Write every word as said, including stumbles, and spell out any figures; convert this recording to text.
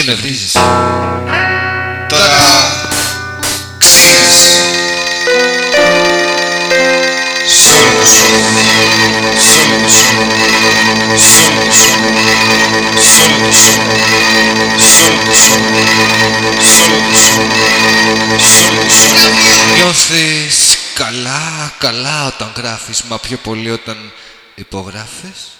εκνευρίζεις. Τώρα ξέρεις. Σ' όλο το σώμα, σ' όλο το σώμα, σ' όλο το σώμα, σ' όλο το σώμα, σ' όλο το σώμα, σ' όλο το σώμα, σ' όλο το σώμα. Νιώθεις καλά, καλά όταν γράφεις, μα πιο πολύ όταν υπογράφεις.